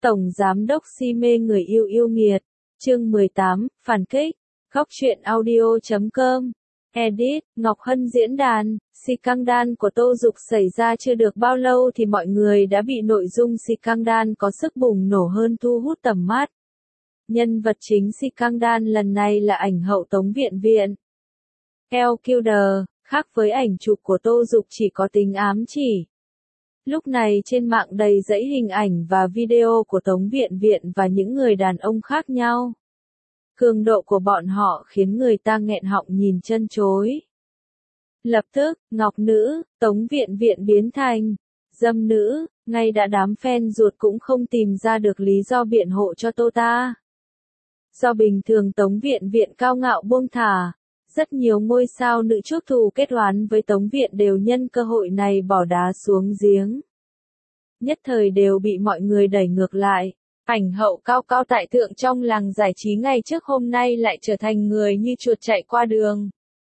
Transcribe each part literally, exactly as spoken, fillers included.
Tổng Giám đốc si mê người yêu yêu nghiệt. Chương mười tám, Phản kích. Góc truyện audio chấm com. Edit, Ngọc Hân diễn đàn. Scandal của Tô Dục xảy ra chưa được bao lâu thì mọi người đã bị nội dung scandal có sức bùng nổ hơn thu hút tầm mắt. Nhân vật chính scandal lần này là ảnh hậu Tống Viện Viện. Elle Kildare, khác với ảnh chụp của Tô Dục chỉ có tính ám chỉ. Lúc này trên mạng đầy dẫy hình ảnh và video của Tống Viện Viện và những người đàn ông khác nhau. Cường độ của bọn họ khiến người ta nghẹn họng nhìn chân chối. Lập tức, ngọc nữ, Tống Viện Viện biến thành dâm nữ, ngay đã đám fan ruột cũng không tìm ra được lý do biện hộ cho Tô ta. Do bình thường Tống Viện Viện cao ngạo buông thả, rất nhiều ngôi sao nữ chuốc thù kết oán với Tống Viện đều nhân cơ hội này bỏ đá xuống giếng. Nhất thời đều bị mọi người đẩy ngược lại. Ảnh hậu cao cao tại thượng trong làng giải trí ngày trước hôm nay lại trở thành người như chuột chạy qua đường.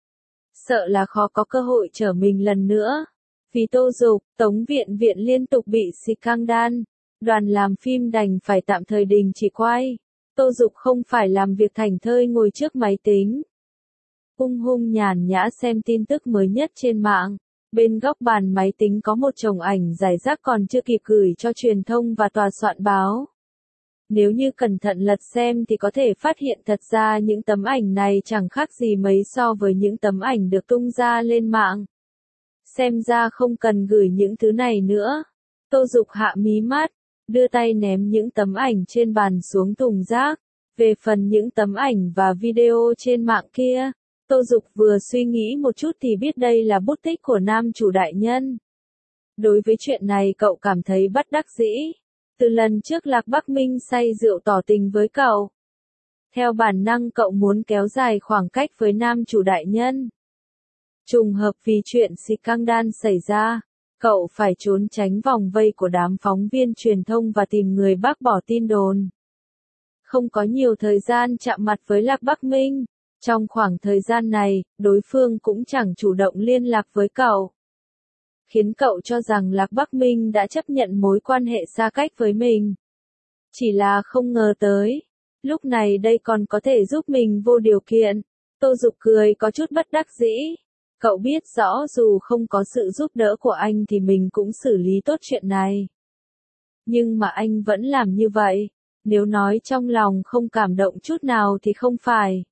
Sợ là khó có cơ hội trở mình lần nữa. Vì Tô Dục, Tống Viện Viện liên tục bị scandal, đoàn làm phim đành phải tạm thời đình chỉ quay. Tô Dục không phải làm việc thảnh thơi ngồi trước máy tính. Hung hung nhàn nhã xem tin tức mới nhất trên mạng. Bên góc bàn máy tính có một chồng ảnh rải rác còn chưa kịp gửi cho truyền thông và tòa soạn báo. Nếu như cẩn thận lật xem thì có thể phát hiện thật ra những tấm ảnh này chẳng khác gì mấy so với những tấm ảnh được tung ra lên mạng. Xem ra không cần gửi những thứ này nữa. Tô Dục hạ mí mắt, đưa tay ném những tấm ảnh trên bàn xuống thùng rác. Về phần những tấm ảnh và video trên mạng kia, Tô Dục vừa suy nghĩ một chút thì biết đây là bút tích của nam chủ đại nhân. Đối với chuyện này cậu cảm thấy bất đắc dĩ. Từ lần trước Lạc Bắc Minh say rượu tỏ tình với cậu. Theo bản năng cậu muốn kéo dài khoảng cách với nam chủ đại nhân. Trùng hợp vì chuyện scandal xảy ra, cậu phải trốn tránh vòng vây của đám phóng viên truyền thông và tìm người bác bỏ tin đồn. Không có nhiều thời gian chạm mặt với Lạc Bắc Minh. Trong khoảng thời gian này, đối phương cũng chẳng chủ động liên lạc với cậu. Khiến cậu cho rằng Lạc Bắc Minh đã chấp nhận mối quan hệ xa cách với mình. Chỉ là không ngờ tới. Lúc này đây còn có thể giúp mình vô điều kiện. Tô Dục cười có chút bất đắc dĩ. Cậu biết rõ dù không có sự giúp đỡ của anh thì mình cũng xử lý tốt chuyện này. Nhưng mà anh vẫn làm như vậy. Nếu nói trong lòng không cảm động chút nào thì không phải.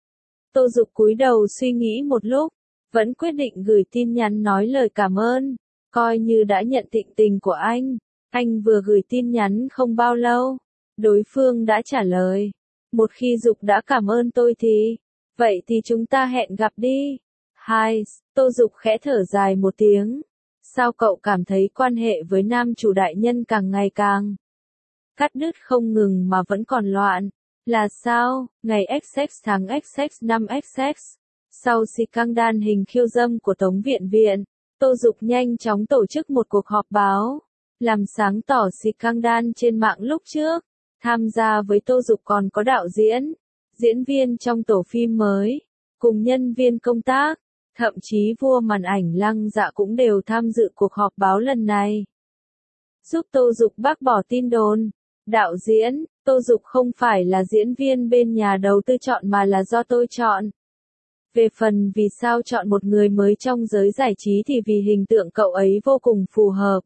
Tô Dục cúi đầu suy nghĩ một lúc, vẫn quyết định gửi tin nhắn nói lời cảm ơn, coi như đã nhận thịnh tình của anh. Anh vừa gửi tin nhắn không bao lâu, đối phương đã trả lời. Một khi Dục đã cảm ơn tôi thì, vậy thì chúng ta hẹn gặp đi. Hai, Tô Dục khẽ thở dài một tiếng. Sao cậu cảm thấy quan hệ với nam chủ đại nhân càng ngày càng cắt đứt không ngừng mà vẫn còn loạn? Là sao? Ngày X X tháng X X năm X X. Sau scandal hình khiêu dâm của Tống Viện Viện, Tô Dục nhanh chóng tổ chức một cuộc họp báo, làm sáng tỏ scandal trên mạng lúc trước. Tham gia với Tô Dục còn có đạo diễn, diễn viên trong tổ phim mới, cùng nhân viên công tác, thậm chí vua màn ảnh Lăng Dạ cũng đều tham dự cuộc họp báo lần này. Giúp Tô Dục bác bỏ tin đồn. Đạo diễn, Tô Dục không phải là diễn viên bên nhà đầu tư chọn mà là do tôi chọn. Về phần vì sao chọn một người mới trong giới giải trí thì vì hình tượng cậu ấy vô cùng phù hợp.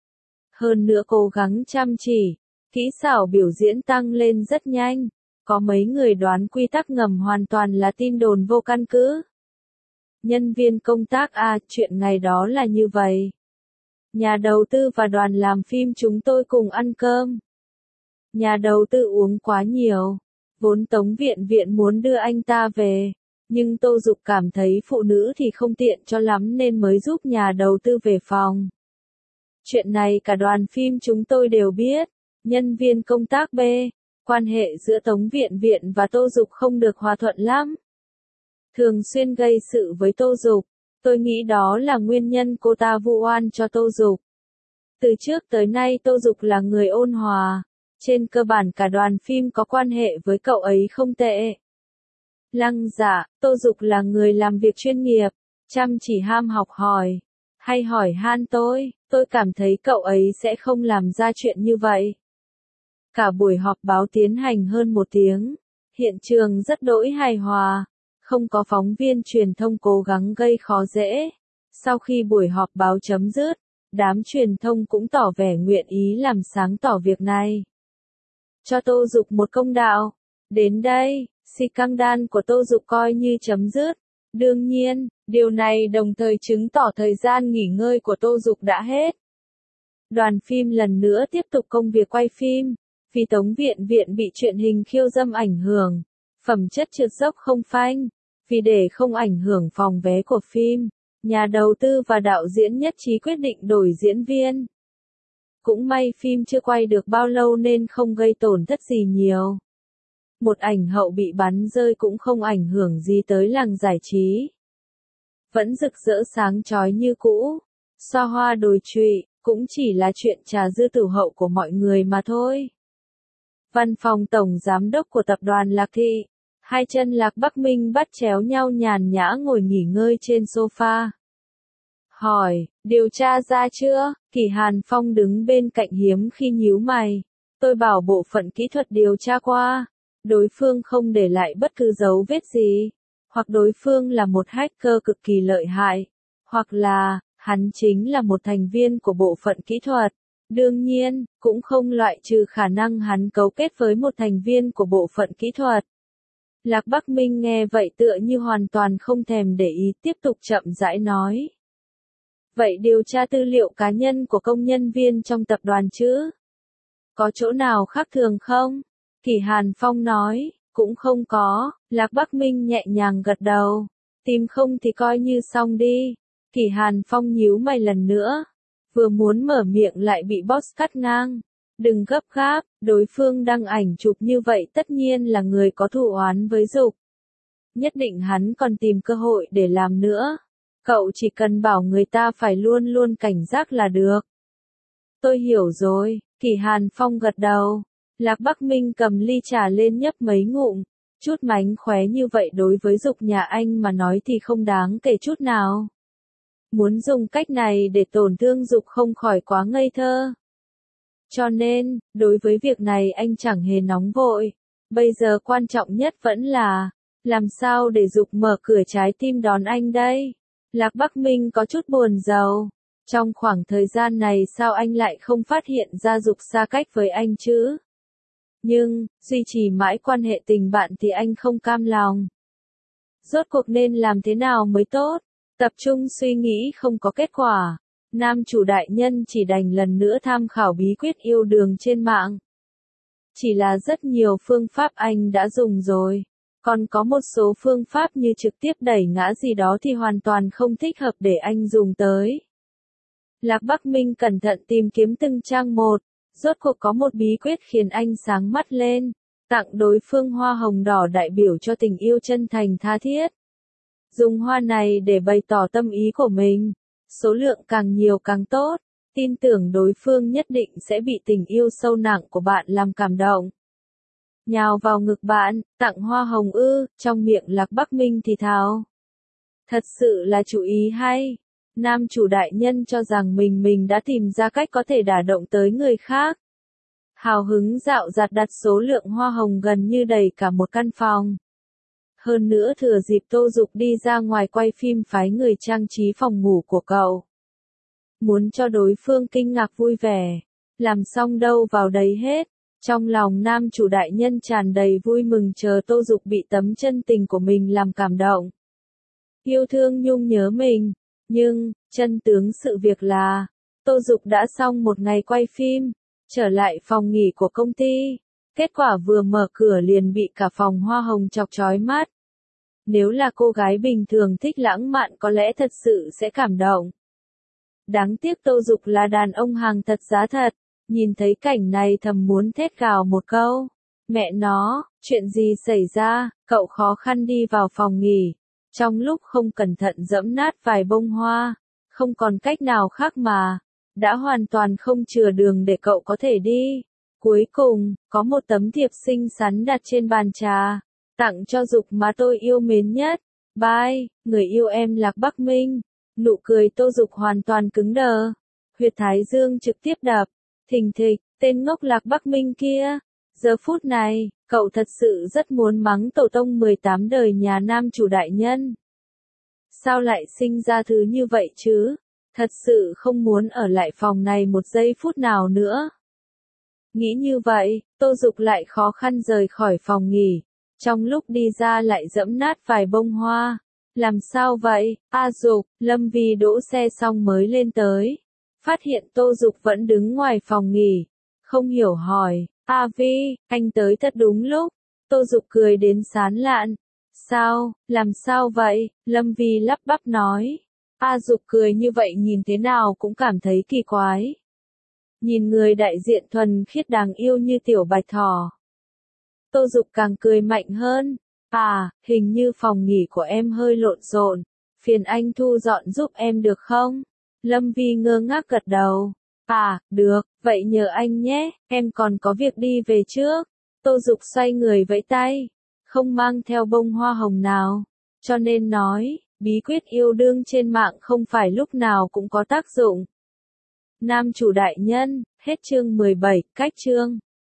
Hơn nữa cố gắng chăm chỉ, kỹ xảo biểu diễn tăng lên rất nhanh. Có mấy người đoán quy tắc ngầm hoàn toàn là tin đồn vô căn cứ. Nhân viên công tác à, chuyện ngày đó là như vậy. Nhà đầu tư và đoàn làm phim chúng tôi cùng ăn cơm. Nhà đầu tư uống quá nhiều. Vốn Tống Viện Viện muốn đưa anh ta về. Nhưng Tô Dục cảm thấy phụ nữ thì không tiện cho lắm nên mới giúp nhà đầu tư về phòng. Chuyện này cả đoàn phim chúng tôi đều biết. Nhân viên công tác B. Quan hệ giữa Tống Viện Viện và Tô Dục không được hòa thuận lắm. Thường xuyên gây sự với Tô Dục. Tôi nghĩ đó là nguyên nhân cô ta vu oan cho Tô Dục. Từ trước tới nay Tô Dục là người ôn hòa. Trên cơ bản cả đoàn phim có quan hệ với cậu ấy không tệ. Lăng Dạ, Tô Dục là người làm việc chuyên nghiệp, chăm chỉ ham học hỏi, hay hỏi han tôi, tôi cảm thấy cậu ấy sẽ không làm ra chuyện như vậy. Cả buổi họp báo tiến hành hơn một tiếng. Hiện trường rất đỗi hài hòa. Không có phóng viên truyền thông cố gắng gây khó dễ. Sau khi buổi họp báo chấm dứt, đám truyền thông cũng tỏ vẻ nguyện ý làm sáng tỏ việc này. Cho Tô Dục một công đạo. Đến đây, scandal của Tô Dục coi như chấm dứt. Đương nhiên, điều này đồng thời chứng tỏ thời gian nghỉ ngơi của Tô Dục đã hết. Đoàn phim lần nữa tiếp tục công việc quay phim. Vì Tống Viện Viện bị chuyện hình khiêu dâm ảnh hưởng, phẩm chất trượt dốc không phanh. Vì để không ảnh hưởng phòng vé của phim, nhà đầu tư và đạo diễn nhất trí quyết định đổi diễn viên. Cũng may phim chưa quay được bao lâu nên không gây tổn thất gì nhiều. Một ảnh hậu bị bắn rơi cũng không ảnh hưởng gì tới làng giải trí. Vẫn rực rỡ sáng chói như cũ. Xoa hoa đồi trụy, cũng chỉ là chuyện trà dư tử hậu của mọi người mà thôi. Văn phòng tổng giám đốc của tập đoàn Lạc Thị. Hai chân Lạc Bắc Minh bắt chéo nhau nhàn nhã ngồi nghỉ ngơi trên sofa. Hỏi, điều tra ra chưa? Kỷ Hàn Phong đứng bên cạnh hiếm khi nhíu mày. Tôi bảo bộ phận kỹ thuật điều tra qua. Đối phương không để lại bất cứ dấu vết gì. Hoặc đối phương là một hacker cực kỳ lợi hại. Hoặc là, hắn chính là một thành viên của bộ phận kỹ thuật. Đương nhiên, cũng không loại trừ khả năng hắn cấu kết với một thành viên của bộ phận kỹ thuật. Lạc Bắc Minh nghe vậy tựa như hoàn toàn không thèm để ý, tiếp tục chậm rãi nói. Vậy điều tra tư liệu cá nhân của công nhân viên trong tập đoàn chứ? Có chỗ nào khác thường không? Kỷ Hàn Phong nói, cũng không có. Lạc Bắc Minh nhẹ nhàng gật đầu. Tìm không thì coi như xong đi. Kỷ Hàn Phong nhíu mày lần nữa. Vừa muốn mở miệng lại bị boss cắt ngang. Đừng gấp gáp, đối phương đăng ảnh chụp như vậy tất nhiên là người có thù oán với Dục. Nhất định hắn còn tìm cơ hội để làm nữa. Cậu chỉ cần bảo người ta phải luôn luôn cảnh giác là được. Tôi hiểu rồi, Kỷ Hàn Phong gật đầu. Lạc Bắc Minh cầm ly trà lên nhấp mấy ngụm. Chút mánh khóe như vậy đối với Dục nhà anh mà nói thì không đáng kể chút nào. Muốn dùng cách này để tổn thương Dục không khỏi quá ngây thơ. Cho nên, đối với việc này anh chẳng hề nóng vội. Bây giờ quan trọng nhất vẫn là, làm sao để Dục mở cửa trái tim đón anh đây? Lạc Bắc Minh có chút buồn rầu. Trong khoảng thời gian này sao anh lại không phát hiện ra Dục xa cách với anh chứ? Nhưng, duy trì mãi quan hệ tình bạn thì anh không cam lòng. Rốt cuộc nên làm thế nào mới tốt? Tập trung suy nghĩ không có kết quả. Nam chủ đại nhân chỉ đành lần nữa tham khảo bí quyết yêu đương trên mạng. Chỉ là rất nhiều phương pháp anh đã dùng rồi. Còn có một số phương pháp như trực tiếp đẩy ngã gì đó thì hoàn toàn không thích hợp để anh dùng tới. Lạc Bắc Minh cẩn thận tìm kiếm từng trang một. Rốt cuộc có một bí quyết khiến anh sáng mắt lên. Tặng đối phương hoa hồng đỏ đại biểu cho tình yêu chân thành tha thiết. Dùng hoa này để bày tỏ tâm ý của mình. Số lượng càng nhiều càng tốt. Tin tưởng đối phương nhất định sẽ bị tình yêu sâu nặng của bạn làm cảm động. Nhào vào ngực bạn, tặng hoa hồng ư, trong miệng Lạc Bắc Minh thì thào. Thật sự là chủ ý hay. Nam chủ đại nhân cho rằng mình mình đã tìm ra cách có thể đả động tới người khác. Hào hứng dạo dạt đặt số lượng hoa hồng gần như đầy cả một căn phòng. Hơn nữa thừa dịp Tô Dục đi ra ngoài quay phim phái người trang trí phòng ngủ của cậu. Muốn cho đối phương kinh ngạc vui vẻ. Làm xong đâu vào đấy hết. Trong lòng nam chủ đại nhân tràn đầy vui mừng chờ Tô Dục bị tấm chân tình của mình làm cảm động. Yêu thương nhung nhớ mình. Nhưng, chân tướng sự việc là, Tô Dục đã xong một ngày quay phim, trở lại phòng nghỉ của công ty. Kết quả vừa mở cửa liền bị cả phòng hoa hồng chọc chói mắt. Nếu là cô gái bình thường thích lãng mạn có lẽ thật sự sẽ cảm động. Đáng tiếc Tô Dục là đàn ông hàng thật giá thật, nhìn thấy cảnh này thầm muốn thét gào một câu. Mẹ nó, chuyện gì xảy ra, cậu khó khăn đi vào phòng nghỉ. Trong lúc không cẩn thận dẫm nát vài bông hoa, không còn cách nào khác mà, đã hoàn toàn không chừa đường để cậu có thể đi. Cuối cùng, có một tấm thiệp xinh xắn đặt trên bàn trà, tặng cho Dục mà tôi yêu mến nhất. Bye, người yêu em Lạc Bắc Minh. Nụ cười Tô Dục hoàn toàn cứng đờ, huyệt thái dương trực tiếp đập, thình thịch, Tên ngốc Lạc Bắc Minh kia. Giờ phút này, cậu thật sự rất muốn mắng tổ tông mười tám đời nhà nam chủ đại nhân. Sao lại sinh ra thứ như vậy chứ? Thật sự không muốn ở lại phòng này một giây phút nào nữa. Nghĩ như vậy, Tô Dục lại khó khăn rời khỏi phòng nghỉ. Trong lúc đi ra lại dẫm nát vài bông hoa. Làm sao vậy, A Dục? Lâm Vi đỗ xe xong mới lên tới. Phát hiện Tô Dục vẫn đứng ngoài phòng nghỉ. Không hiểu hỏi, A Vi, anh tới thật đúng lúc. Tô Dục cười đến sán lạn. Sao, làm sao vậy? Lâm Vi lắp bắp nói. A Dục cười như vậy nhìn thế nào cũng cảm thấy kỳ quái. Nhìn người đại diện thuần khiết đáng yêu như tiểu bạch thỏ. Tô Dục càng cười mạnh hơn. À, hình như phòng nghỉ của em hơi lộn xộn. Phiền anh thu dọn giúp em được không? Lâm Vi ngơ ngác gật đầu. À, được, vậy nhờ anh nhé, em còn có việc đi về trước. Tô Dục xoay người vẫy tay. Không mang theo bông hoa hồng nào. Cho nên nói, bí quyết yêu đương trên mạng không phải lúc nào cũng có tác dụng. Nam chủ đại nhân, hết chương mười bảy, cách chương.